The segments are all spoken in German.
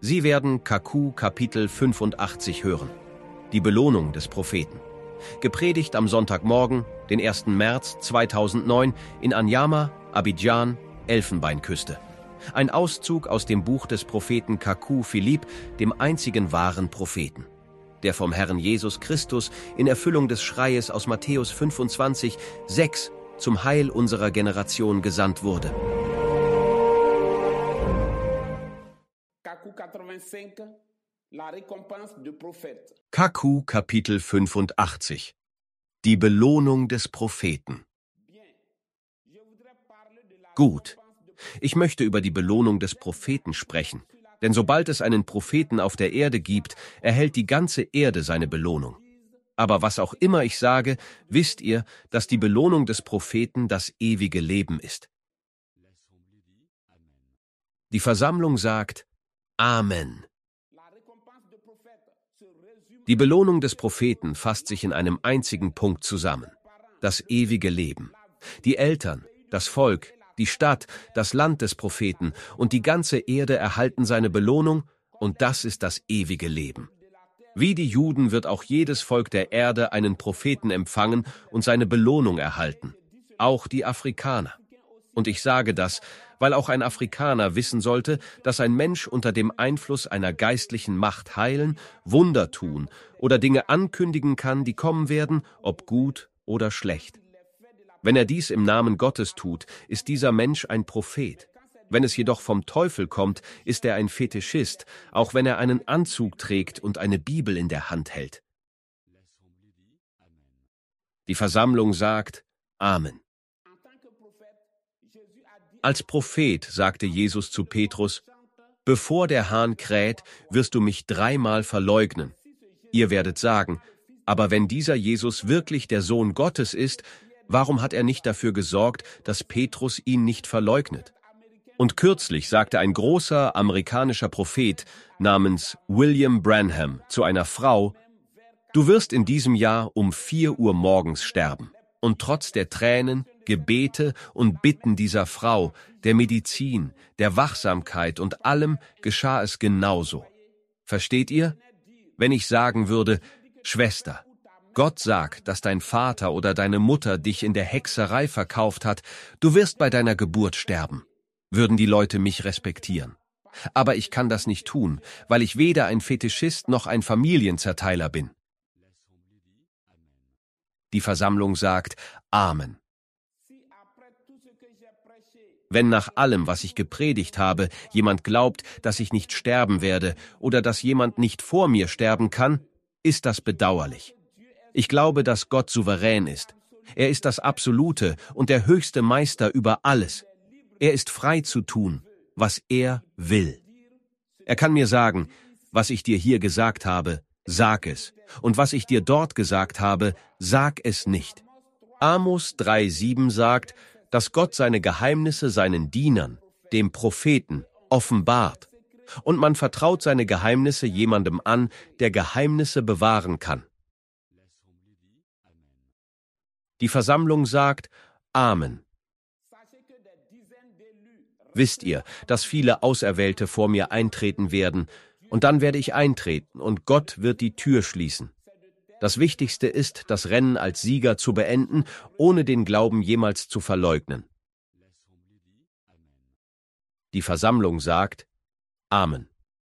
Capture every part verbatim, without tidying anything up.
Sie werden K Q Kapitel fünfundachtzig hören. Die Belohnung des Propheten. Gepredigt am Sonntagmorgen, den ersten März zweitausendneun in Anyama, Abidjan, Elfenbeinküste. Ein Auszug aus dem Buch des Propheten K Q Philipp, dem einzigen wahren Propheten, der vom Herrn Jesus Christus in Erfüllung des Schreies aus Matthäus fünfundzwanzig, sechs zum Heil unserer Generation gesandt wurde. K Q Kapitel fünfundachtzig. Die Belohnung des Propheten. Gut, ich möchte über die Belohnung des Propheten sprechen, denn sobald es einen Propheten auf der Erde gibt, erhält die ganze Erde seine Belohnung. Aber was auch immer ich sage, wisst ihr, dass die Belohnung des Propheten das ewige Leben ist. Die Versammlung sagt Amen. Die Belohnung des Propheten fasst sich in einem einzigen Punkt zusammen: das ewige Leben. Die Eltern, das Volk, die Stadt, das Land des Propheten und die ganze Erde erhalten seine Belohnung, und das ist das ewige Leben. Wie die Juden wird auch jedes Volk der Erde einen Propheten empfangen und seine Belohnung erhalten, auch die Afrikaner. Und ich sage das, weil auch ein Afrikaner wissen sollte, dass ein Mensch unter dem Einfluss einer geistlichen Macht heilen, Wunder tun oder Dinge ankündigen kann, die kommen werden, ob gut oder schlecht. Wenn er dies im Namen Gottes tut, ist dieser Mensch ein Prophet. Wenn es jedoch vom Teufel kommt, ist er ein Fetischist, auch wenn er einen Anzug trägt und eine Bibel in der Hand hält. Die Versammlung sagt Amen. Als Prophet sagte Jesus zu Petrus: Bevor der Hahn kräht, wirst du mich dreimal verleugnen. Ihr werdet sagen: Aber wenn dieser Jesus wirklich der Sohn Gottes ist, warum hat er nicht dafür gesorgt, dass Petrus ihn nicht verleugnet? Und kürzlich sagte ein großer amerikanischer Prophet namens William Branham zu einer Frau: Du wirst in diesem Jahr um vier Uhr morgens sterben. Und trotz der Tränen, Gebete und Bitten dieser Frau, der Medizin, der Wachsamkeit und allem geschah es genauso. Versteht ihr? Wenn ich sagen würde: Schwester, Gott sagt, dass dein Vater oder deine Mutter dich in der Hexerei verkauft hat, du wirst bei deiner Geburt sterben, würden die Leute mich respektieren. Aber ich kann das nicht tun, weil ich weder ein Fetischist noch ein Familienzerteiler bin. Die Versammlung sagt Amen. Wenn nach allem, was ich gepredigt habe, jemand glaubt, dass ich nicht sterben werde oder dass jemand nicht vor mir sterben kann, ist das bedauerlich. Ich glaube, dass Gott souverän ist. Er ist das absolute und der höchste Meister über alles. Er ist frei zu tun, was er will. Er kann mir sagen: Was ich dir hier gesagt habe, sag es. Und was ich dir dort gesagt habe, sag es nicht. Amos drei sieben sagt, dass Gott seine Geheimnisse seinen Dienern, dem Propheten, offenbart. Und man vertraut seine Geheimnisse jemandem an, der Geheimnisse bewahren kann. Die Versammlung sagt Amen. Wisst ihr, dass viele Auserwählte vor mir eintreten werden, und dann werde ich eintreten, und Gott wird die Tür schließen. Das Wichtigste ist, das Rennen als Sieger zu beenden, ohne den Glauben jemals zu verleugnen. Die Versammlung sagt Amen.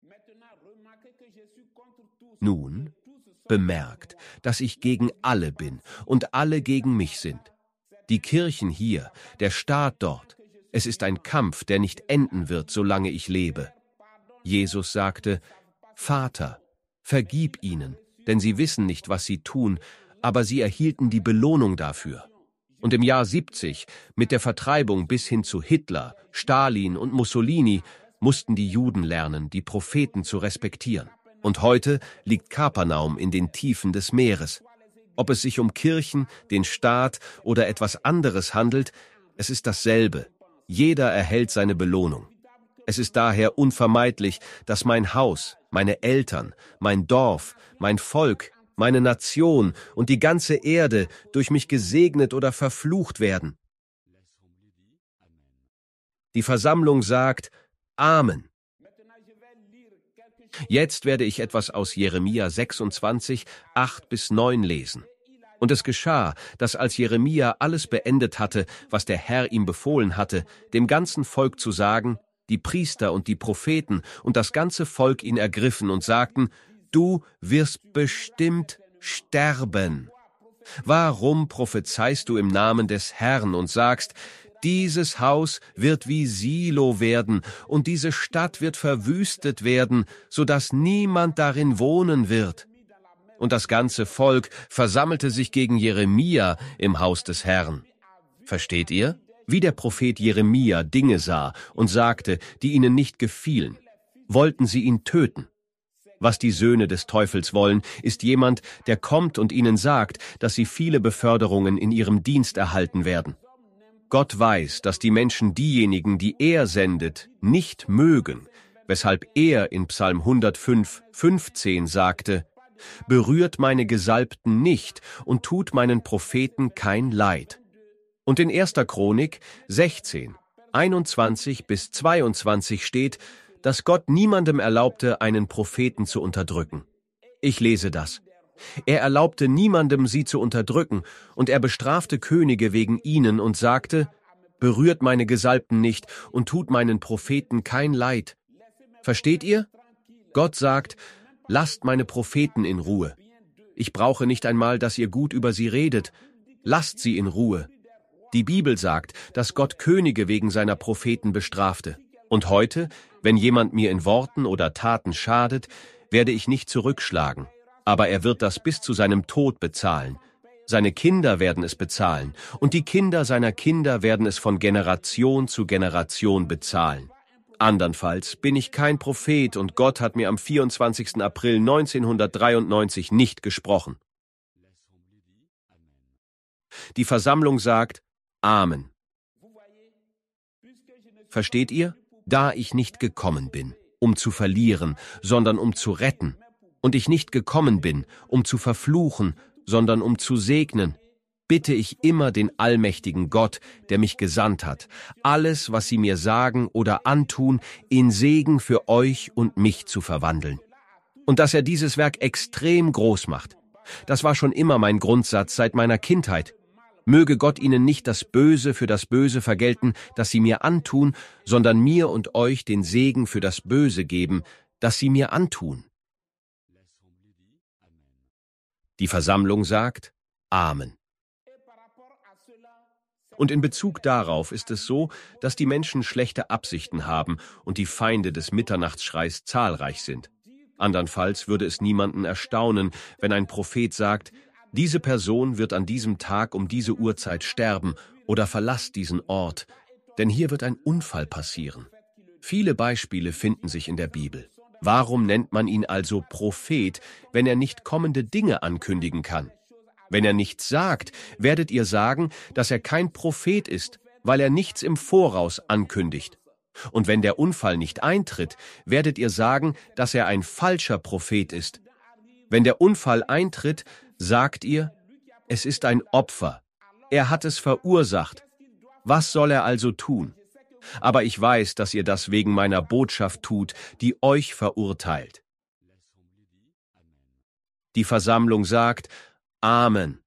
Nun, bemerkt, dass ich gegen alle bin und alle gegen mich sind. Die Kirchen hier, der Staat dort. Es ist ein Kampf, der nicht enden wird, solange ich lebe. Jesus sagte: Vater, vergib ihnen, denn sie wissen nicht, was sie tun, aber sie erhielten die Belohnung dafür. Und im Jahr siebzig, mit der Vertreibung bis hin zu Hitler, Stalin und Mussolini, mussten die Juden lernen, die Propheten zu respektieren. Und heute liegt Kapernaum in den Tiefen des Meeres. Ob es sich um Kirchen, den Staat oder etwas anderes handelt, es ist dasselbe. Jeder erhält seine Belohnung. Es ist daher unvermeidlich, dass mein Haus, meine Eltern, mein Dorf, mein Volk, meine Nation und die ganze Erde durch mich gesegnet oder verflucht werden. Die Versammlung sagt Amen. Jetzt werde ich etwas aus Jeremia sechsundzwanzig, acht bis neun lesen. Und es geschah, dass als Jeremia alles beendet hatte, was der Herr ihm befohlen hatte, dem ganzen Volk zu sagen, die Priester und die Propheten und das ganze Volk ihn ergriffen und sagten, du wirst bestimmt sterben. Warum prophezeist du im Namen des Herrn und sagst, dieses Haus wird wie Silo werden und diese Stadt wird verwüstet werden, so dass niemand darin wohnen wird? Und das ganze Volk versammelte sich gegen Jeremia im Haus des Herrn. Versteht ihr? Wie der Prophet Jeremia Dinge sah und sagte, die ihnen nicht gefielen, wollten sie ihn töten. Was die Söhne des Teufels wollen, ist jemand, der kommt und ihnen sagt, dass sie viele Beförderungen in ihrem Dienst erhalten werden. Gott weiß, dass die Menschen diejenigen, die er sendet, nicht mögen, weshalb er in Psalm hundertfünf, fünfzehn sagte, berührt meine Gesalbten nicht und tut meinen Propheten kein Leid. Und in erster Chronik sechzehn, einundzwanzig bis zweiundzwanzig steht, dass Gott niemandem erlaubte, einen Propheten zu unterdrücken. Ich lese das. Er erlaubte niemandem, sie zu unterdrücken, und er bestrafte Könige wegen ihnen und sagte, berührt meine Gesalbten nicht und tut meinen Propheten kein Leid. Versteht ihr? Gott sagt, lasst meine Propheten in Ruhe. Ich brauche nicht einmal, dass ihr gut über sie redet. Lasst sie in Ruhe. Die Bibel sagt, dass Gott Könige wegen seiner Propheten bestrafte. Und heute, wenn jemand mir in Worten oder Taten schadet, werde ich nicht zurückschlagen. Aber er wird das bis zu seinem Tod bezahlen. Seine Kinder werden es bezahlen. Und die Kinder seiner Kinder werden es von Generation zu Generation bezahlen. Andernfalls bin ich kein Prophet und Gott hat mir am vierundzwanzigsten April neunzehnhundertdreiundneunzig nicht gesprochen. Die Versammlung sagt Amen. Versteht ihr? Da ich nicht gekommen bin, um zu verlieren, sondern um zu retten, und ich nicht gekommen bin, um zu verfluchen, sondern um zu segnen, bitte ich immer den allmächtigen Gott, der mich gesandt hat, alles, was Sie mir sagen oder antun, in Segen für euch und mich zu verwandeln. Und dass er dieses Werk extrem groß macht. Das war schon immer mein Grundsatz seit meiner Kindheit. Möge Gott Ihnen nicht das Böse für das Böse vergelten, das Sie mir antun, sondern mir und euch den Segen für das Böse geben, das Sie mir antun. Die Versammlung sagt Amen. Und in Bezug darauf ist es so, dass die Menschen schlechte Absichten haben und die Feinde des Mitternachtsschreis zahlreich sind. Andernfalls würde es niemanden erstaunen, wenn ein Prophet sagt, diese Person wird an diesem Tag um diese Uhrzeit sterben oder verlasst diesen Ort, denn hier wird ein Unfall passieren. Viele Beispiele finden sich in der Bibel. Warum nennt man ihn also Prophet, wenn er nicht kommende Dinge ankündigen kann? Wenn er nichts sagt, werdet ihr sagen, dass er kein Prophet ist, weil er nichts im Voraus ankündigt. Und wenn der Unfall nicht eintritt, werdet ihr sagen, dass er ein falscher Prophet ist. Wenn der Unfall eintritt, sagt ihr, es ist ein Opfer. Er hat es verursacht. Was soll er also tun? Aber ich weiß, dass ihr das wegen meiner Botschaft tut, die euch verurteilt. Die Versammlung sagt, Amen.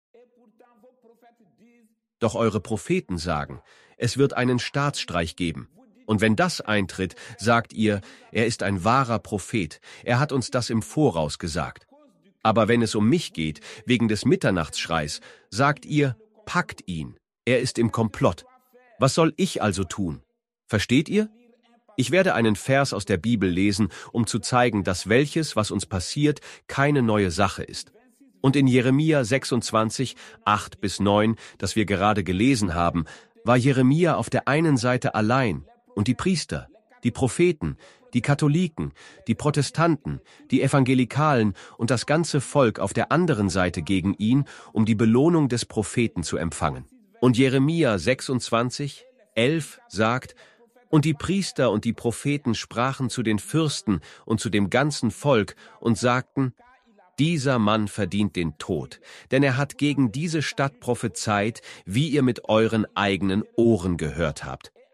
Doch eure Propheten sagen, es wird einen Staatsstreich geben. Und wenn das eintritt, sagt ihr, er ist ein wahrer Prophet, er hat uns das im Voraus gesagt. Aber wenn es um mich geht, wegen des Mitternachtsschreis, sagt ihr, packt ihn, er ist im Komplott. Was soll ich also tun? Versteht ihr? Ich werde einen Vers aus der Bibel lesen, um zu zeigen, dass welches, was uns passiert, keine neue Sache ist. Und in Jeremia sechsundzwanzig, acht bis neun, das wir gerade gelesen haben, war Jeremia auf der einen Seite allein und die Priester, die Propheten, die Katholiken, die Protestanten, die Evangelikalen und das ganze Volk auf der anderen Seite gegen ihn, um die Belohnung des Propheten zu empfangen. Und Jeremia sechsundzwanzig, elf sagt, und die Priester und die Propheten sprachen zu den Fürsten und zu dem ganzen Volk und sagten, dieser Mann verdient den Tod, denn er hat gegen diese Stadt prophezeit, wie ihr mit euren eigenen Ohren gehört habt.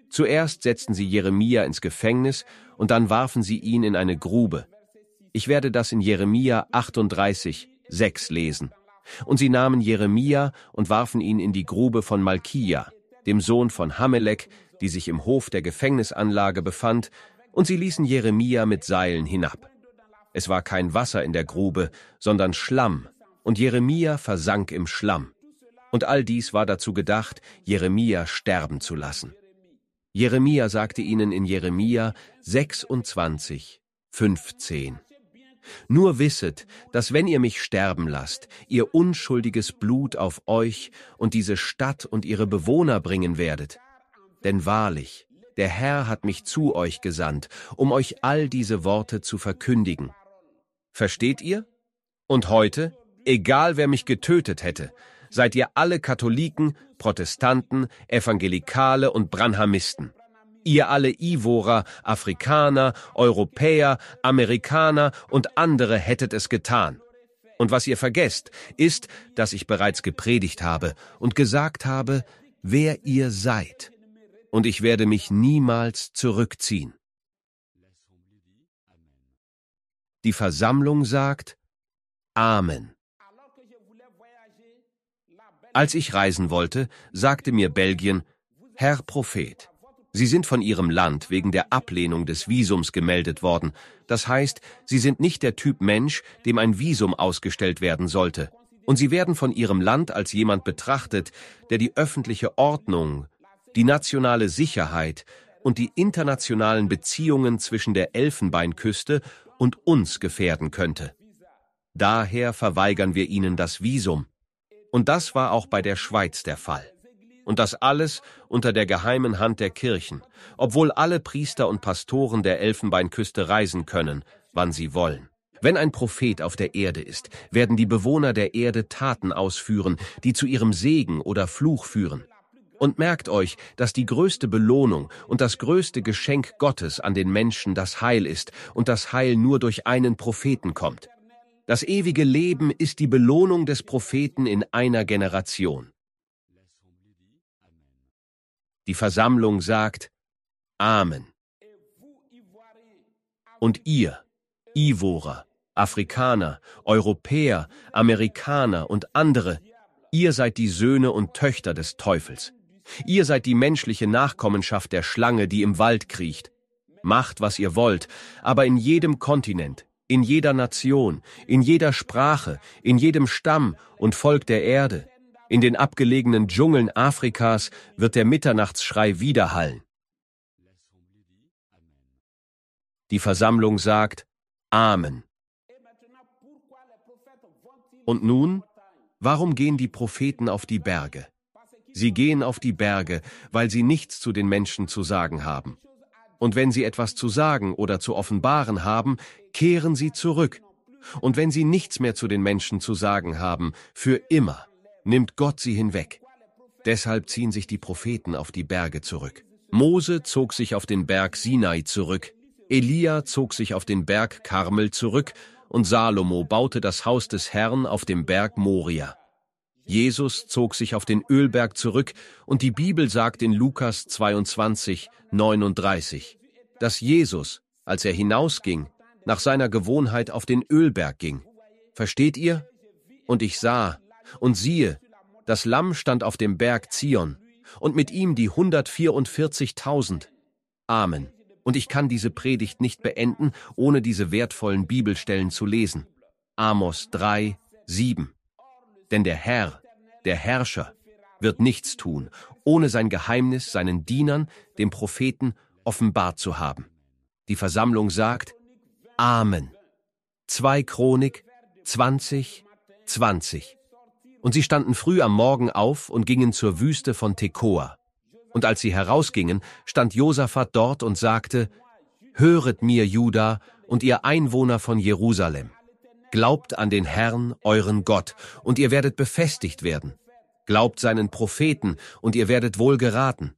Zuerst setzten sie Jeremia ins Gefängnis und dann warfen sie ihn in eine Grube. Ich werde das in Jeremia achtunddreißig, sechs lesen. Und sie nahmen Jeremia und warfen ihn in die Grube von Malkia, dem Sohn von Hamelek, die sich im Hof der Gefängnisanlage befand, und sie ließen Jeremia mit Seilen hinab. Es war kein Wasser in der Grube, sondern Schlamm, und Jeremia versank im Schlamm. Und all dies war dazu gedacht, Jeremia sterben zu lassen. Jeremia sagte ihnen in Jeremia sechsundzwanzig, fünfzehn: Nur wisset, dass wenn ihr mich sterben lasst, ihr unschuldiges Blut auf euch und diese Stadt und ihre Bewohner bringen werdet. Denn wahrlich, der Herr hat mich zu euch gesandt, um euch all diese Worte zu verkündigen. Versteht ihr? Und heute, egal wer mich getötet hätte, seid ihr alle Katholiken, Protestanten, Evangelikale und Branhamisten. Ihr alle Ivorer, Afrikaner, Europäer, Amerikaner und andere hättet es getan. Und was ihr vergesst, ist, dass ich bereits gepredigt habe und gesagt habe, wer ihr seid. Und ich werde mich niemals zurückziehen. Die Versammlung sagt Amen. Als ich reisen wollte, sagte mir Belgien, Herr Prophet, Sie sind von Ihrem Land wegen der Ablehnung des Visums gemeldet worden. Das heißt, Sie sind nicht der Typ Mensch, dem ein Visum ausgestellt werden sollte. Und Sie werden von Ihrem Land als jemand betrachtet, der die öffentliche Ordnung, die nationale Sicherheit und die internationalen Beziehungen zwischen der Elfenbeinküste und uns gefährden könnte. Daher verweigern wir Ihnen das Visum. Und das war auch bei der Schweiz der Fall. Und das alles unter der geheimen Hand der Kirchen, obwohl alle Priester und Pastoren der Elfenbeinküste reisen können, wann sie wollen. Wenn ein Prophet auf der Erde ist, werden die Bewohner der Erde Taten ausführen, die zu ihrem Segen oder Fluch führen. Und merkt euch, dass die größte Belohnung und das größte Geschenk Gottes an den Menschen das Heil ist und das Heil nur durch einen Propheten kommt. Das ewige Leben ist die Belohnung des Propheten in einer Generation. Die Versammlung sagt Amen. Und ihr, Ivorer, Afrikaner, Europäer, Amerikaner und andere, ihr seid die Söhne und Töchter des Teufels. Ihr seid die menschliche Nachkommenschaft der Schlange, die im Wald kriecht. Macht, was ihr wollt, aber in jedem Kontinent, in jeder Nation, in jeder Sprache, in jedem Stamm und Volk der Erde, in den abgelegenen Dschungeln Afrikas wird der Mitternachtsschrei widerhallen. Die Versammlung sagt Amen. Und nun, warum gehen die Propheten auf die Berge? Sie gehen auf die Berge, weil sie nichts zu den Menschen zu sagen haben. Und wenn sie etwas zu sagen oder zu offenbaren haben, kehren sie zurück. Und wenn sie nichts mehr zu den Menschen zu sagen haben, für immer, nimmt Gott sie hinweg. Deshalb ziehen sich die Propheten auf die Berge zurück. Mose zog sich auf den Berg Sinai zurück, Elia zog sich auf den Berg Karmel zurück und Salomo baute das Haus des Herrn auf dem Berg Moria. Jesus zog sich auf den Ölberg zurück und die Bibel sagt in Lukas zweiundzwanzig, neununddreißig, dass Jesus, als er hinausging, nach seiner Gewohnheit auf den Ölberg ging. Versteht ihr? Und ich sah, und siehe, das Lamm stand auf dem Berg Zion, und mit ihm die hundertvierundvierzigtausend. Amen. Und ich kann diese Predigt nicht beenden, ohne diese wertvollen Bibelstellen zu lesen. Amos drei, sieben. Denn der Herr, der Herrscher, wird nichts tun, ohne sein Geheimnis seinen Dienern, dem Propheten, offenbart zu haben. Die Versammlung sagt Amen. zwei Chronik zwanzig, zwanzig. Und sie standen früh am Morgen auf und gingen zur Wüste von Tekoa. Und als sie herausgingen, stand Josaphat dort und sagte, Höret mir, Juda, und ihr Einwohner von Jerusalem. Glaubt an den Herrn, euren Gott, und ihr werdet befestigt werden. Glaubt seinen Propheten, und ihr werdet wohl geraten.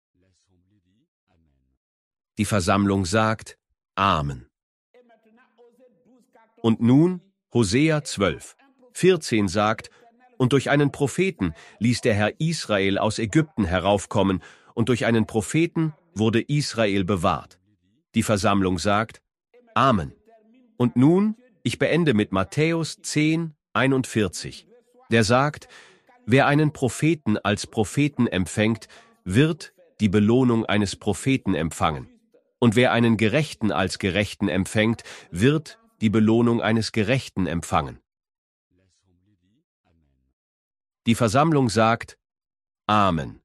Die Versammlung sagt Amen. Und nun Hosea zwölf, vierzehn sagt, und durch einen Propheten ließ der Herr Israel aus Ägypten heraufkommen, und durch einen Propheten wurde Israel bewahrt. Die Versammlung sagt, Amen. Und nun, ich beende mit Matthäus zehn, einundvierzig. Der sagt, wer einen Propheten als Propheten empfängt, wird die Belohnung eines Propheten empfangen. Und wer einen Gerechten als Gerechten empfängt, wird die Belohnung eines Gerechten empfangen. Die Versammlung sagt, Amen.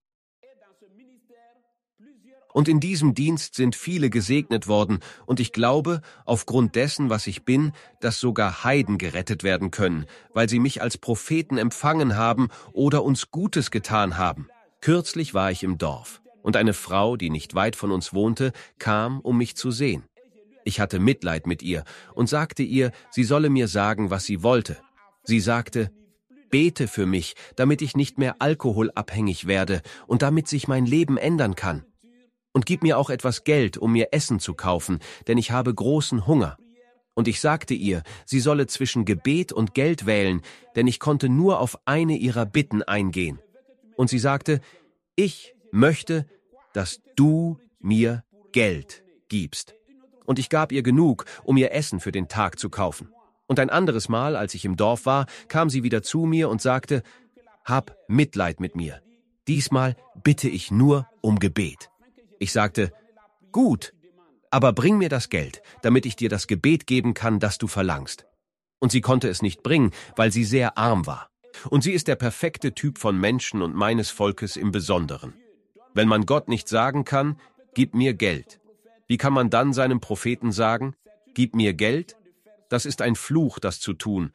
Und in diesem Dienst sind viele gesegnet worden, und ich glaube, aufgrund dessen, was ich bin, dass sogar Heiden gerettet werden können, weil sie mich als Propheten empfangen haben oder uns Gutes getan haben. Kürzlich war ich im Dorf, und eine Frau, die nicht weit von uns wohnte, kam, um mich zu sehen. Ich hatte Mitleid mit ihr und sagte ihr, sie solle mir sagen, was sie wollte. Sie sagte, bete für mich, damit ich nicht mehr alkoholabhängig werde und damit sich mein Leben ändern kann. Und gib mir auch etwas Geld, um mir Essen zu kaufen, denn ich habe großen Hunger. Und ich sagte ihr, sie solle zwischen Gebet und Geld wählen, denn ich konnte nur auf eine ihrer Bitten eingehen. Und sie sagte, ich möchte, dass du mir Geld gibst. Und ich gab ihr genug, um ihr Essen für den Tag zu kaufen. Und ein anderes Mal, als ich im Dorf war, kam sie wieder zu mir und sagte, hab Mitleid mit mir. Diesmal bitte ich nur um Gebet. Ich sagte, gut, aber bring mir das Geld, damit ich dir das Gebet geben kann, das du verlangst. Und sie konnte es nicht bringen, weil sie sehr arm war. Und sie ist der perfekte Typ von Menschen und meines Volkes im Besonderen. Wenn man Gott nicht sagen kann, gib mir Geld. Wie kann man dann seinem Propheten sagen, gib mir Geld? Das ist ein Fluch, das zu tun.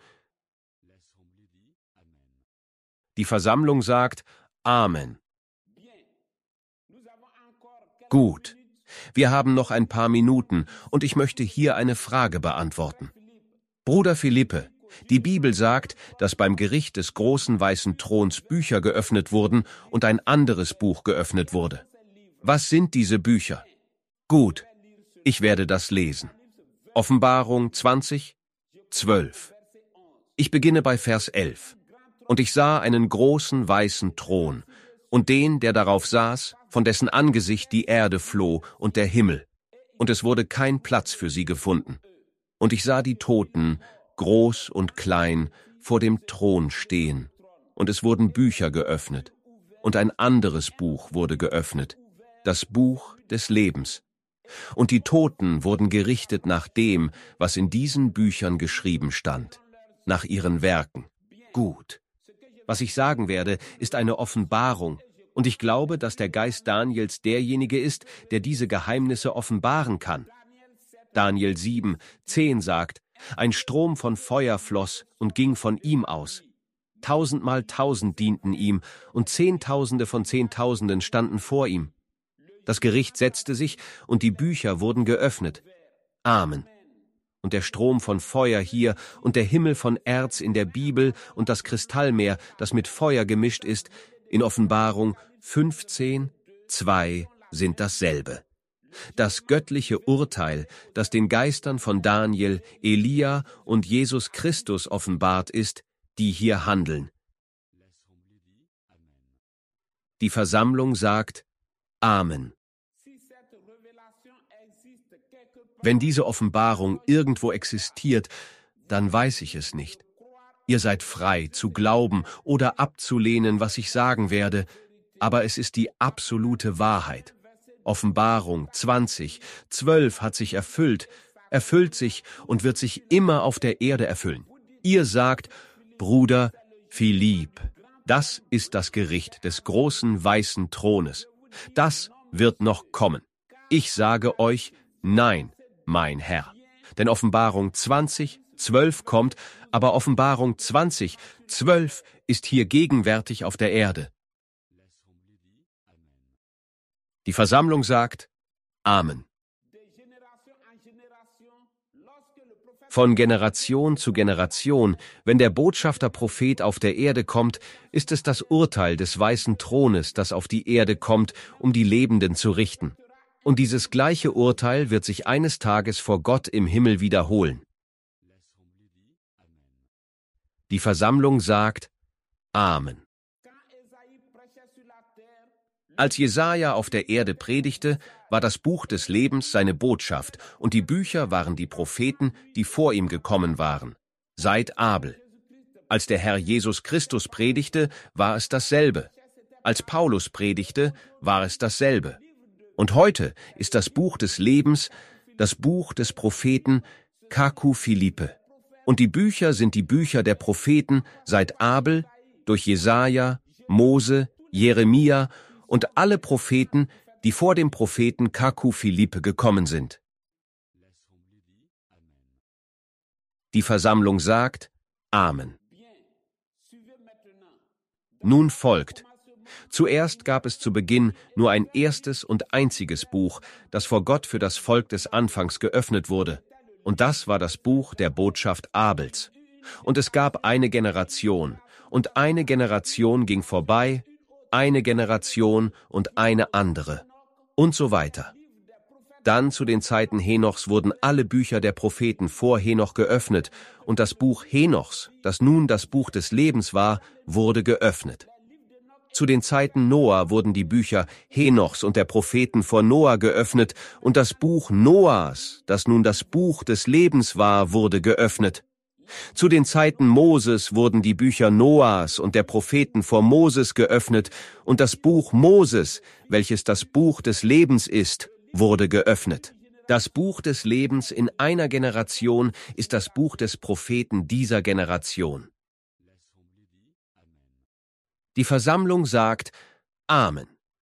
Die Versammlung sagt, Amen. Gut, wir haben noch ein paar Minuten und ich möchte hier eine Frage beantworten. Bruder Philippe, die Bibel sagt, dass beim Gericht des großen weißen Throns Bücher geöffnet wurden und ein anderes Buch geöffnet wurde. Was sind diese Bücher? Gut, ich werde das lesen. Offenbarung zwanzig, zwölf. Ich beginne bei Vers elf. Und ich sah einen großen weißen Thron und den, der darauf saß, von dessen Angesicht die Erde floh und der Himmel, und es wurde kein Platz für sie gefunden. Und ich sah die Toten, groß und klein, vor dem Thron stehen, und es wurden Bücher geöffnet, und ein anderes Buch wurde geöffnet, das Buch des Lebens. Und die Toten wurden gerichtet nach dem, was in diesen Büchern geschrieben stand, nach ihren Werken. Gut. Was ich sagen werde, ist eine Offenbarung, und ich glaube, dass der Geist Daniels derjenige ist, der diese Geheimnisse offenbaren kann. Daniel sieben, zehn sagt, ein Strom von Feuer floss und ging von ihm aus. Tausendmal tausend dienten ihm, und Zehntausende von Zehntausenden standen vor ihm. Das Gericht setzte sich, und die Bücher wurden geöffnet. Amen. Und der Strom von Feuer hier und der Himmel von Erz in der Bibel und das Kristallmeer, das mit Feuer gemischt ist, in Offenbarung fünfzehn, zwei sind dasselbe. Das göttliche Urteil, das den Geistern von Daniel, Elia und Jesus Christus offenbart ist, die hier handeln. Die Versammlung sagt Amen. Wenn diese Offenbarung irgendwo existiert, dann weiß ich es nicht. Ihr seid frei, zu glauben oder abzulehnen, was ich sagen werde, aber es ist die absolute Wahrheit. Offenbarung zwanzig, zwölf hat sich erfüllt, erfüllt sich und wird sich immer auf der Erde erfüllen. Ihr sagt, Bruder Philipp, das ist das Gericht des großen weißen Thrones. Das wird noch kommen. Ich sage euch, nein, mein Herr. Denn Offenbarung zwanzig, zwölf kommt, aber Offenbarung zwanzig, zwölf ist hier gegenwärtig auf der Erde. Die Versammlung sagt Amen. Von Generation zu Generation, wenn der Botschafter-Prophet auf der Erde kommt, ist es das Urteil des weißen Thrones, das auf die Erde kommt, um die Lebenden zu richten. Und dieses gleiche Urteil wird sich eines Tages vor Gott im Himmel wiederholen. Die Versammlung sagt Amen. Als Jesaja auf der Erde predigte, war das Buch des Lebens seine Botschaft und die Bücher waren die Propheten, die vor ihm gekommen waren, seit Abel. Als der Herr Jesus Christus predigte, war es dasselbe. Als Paulus predigte, war es dasselbe. Und heute ist das Buch des Lebens das Buch des Propheten Kaku Philippe. Und die Bücher sind die Bücher der Propheten seit Abel, durch Jesaja, Mose, Jeremia und alle Propheten, die vor dem Propheten Kaku Philippe gekommen sind. Die Versammlung sagt Amen. Nun folgt. Zuerst gab es zu Beginn nur ein erstes und einziges Buch, das vor Gott für das Volk des Anfangs geöffnet wurde. Und das war das Buch der Botschaft Abels. Und es gab eine Generation, und eine Generation ging vorbei, eine Generation und eine andere, und so weiter. Dann zu den Zeiten Henochs wurden alle Bücher der Propheten vor Henoch geöffnet, und das Buch Henochs, das nun das Buch des Lebens war, wurde geöffnet. Zu den Zeiten Noah wurden die Bücher Henochs und der Propheten vor Noah geöffnet, und das Buch Noahs, das nun das Buch des Lebens war, wurde geöffnet. Zu den Zeiten Moses wurden die Bücher Noahs und der Propheten vor Moses geöffnet, und das Buch Moses, welches das Buch des Lebens ist, wurde geöffnet. Das Buch des Lebens in einer Generation ist das Buch des Propheten dieser Generation. Die Versammlung sagt Amen.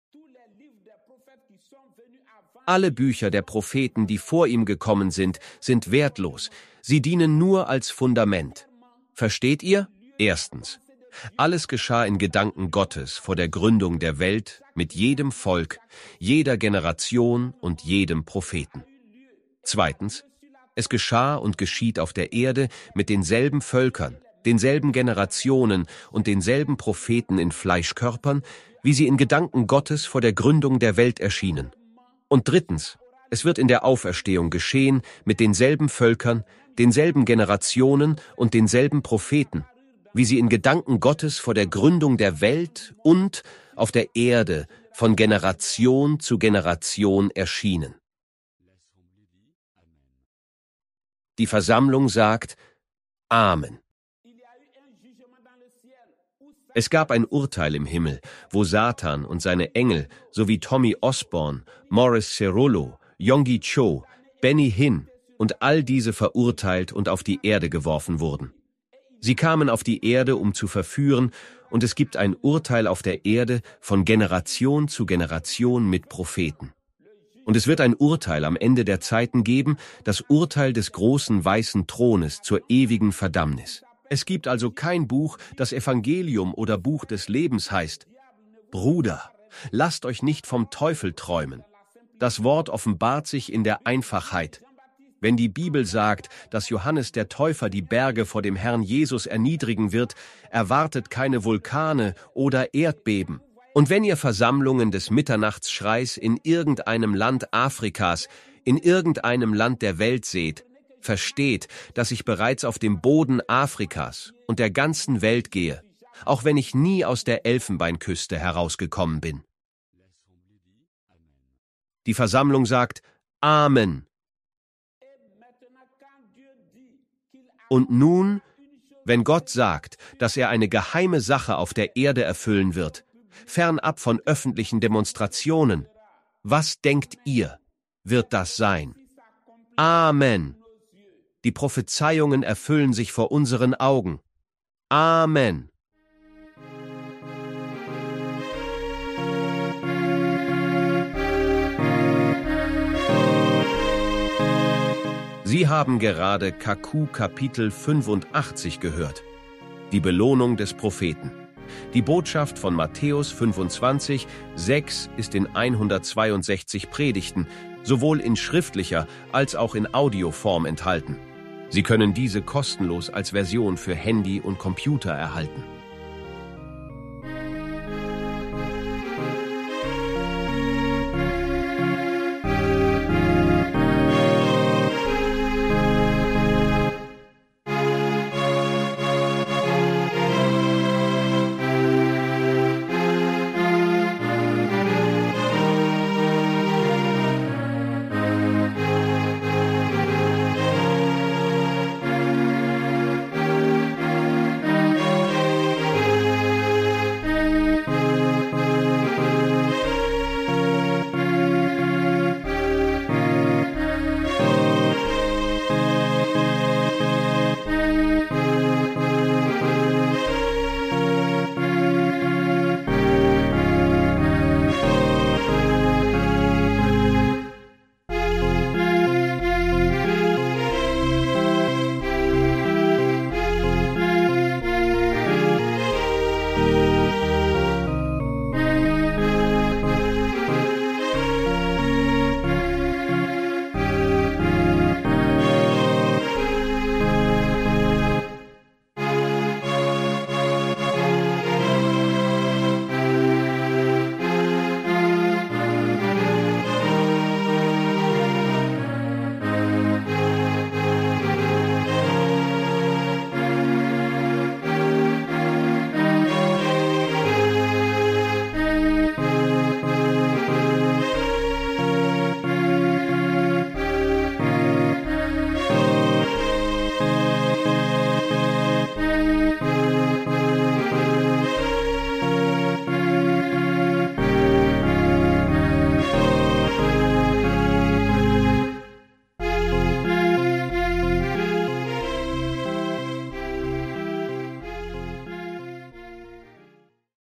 Alle Bücher der Propheten, die vor ihm gekommen sind, sind wertlos. Sie dienen nur als Fundament. Versteht ihr? Erstens. Alles geschah in Gedanken Gottes vor der Gründung der Welt mit jedem Volk, jeder Generation und jedem Propheten. Zweitens. Es geschah und geschieht auf der Erde mit denselben Völkern, denselben Generationen und denselben Propheten in Fleischkörpern, wie sie in Gedanken Gottes vor der Gründung der Welt erschienen. Und drittens, es wird in der Auferstehung geschehen mit denselben Völkern, denselben Generationen und denselben Propheten, wie sie in Gedanken Gottes vor der Gründung der Welt und auf der Erde von Generation zu Generation erschienen. Die Versammlung sagt Amen. Es gab ein Urteil im Himmel, wo Satan und seine Engel sowie Tommy Osborne, Morris Cerullo, Yonggi Cho, Benny Hinn und all diese verurteilt und auf die Erde geworfen wurden. Sie kamen auf die Erde, um zu verführen, und es gibt ein Urteil auf der Erde von Generation zu Generation mit Propheten. Und es wird ein Urteil am Ende der Zeiten geben, das Urteil des großen weißen Thrones zur ewigen Verdammnis. Es gibt also kein Buch, das Evangelium oder Buch des Lebens heißt. Bruder, lasst euch nicht vom Teufel träumen. Das Wort offenbart sich in der Einfachheit. Wenn die Bibel sagt, dass Johannes der Täufer die Berge vor dem Herrn Jesus erniedrigen wird, erwartet keine Vulkane oder Erdbeben. Und wenn ihr Versammlungen des Mitternachtsschreis in irgendeinem Land Afrikas, in irgendeinem Land der Welt seht, versteht, dass ich bereits auf dem Boden Afrikas und der ganzen Welt gehe, auch wenn ich nie aus der Elfenbeinküste herausgekommen bin. Die Versammlung sagt Amen. Und nun, wenn Gott sagt, dass er eine geheime Sache auf der Erde erfüllen wird, fernab von öffentlichen Demonstrationen, was denkt ihr, wird das sein? Amen. Die Prophezeiungen erfüllen sich vor unseren Augen. Amen. Sie haben gerade Kaku Kapitel fünfundachtzig gehört. Die Belohnung des Propheten. Die Botschaft von Matthäus fünfundzwanzig, sechs ist in hundertzweiundsechzig Predigten, sowohl in schriftlicher als auch in Audioform enthalten. Sie können diese kostenlos als Version für Handy und Computer erhalten.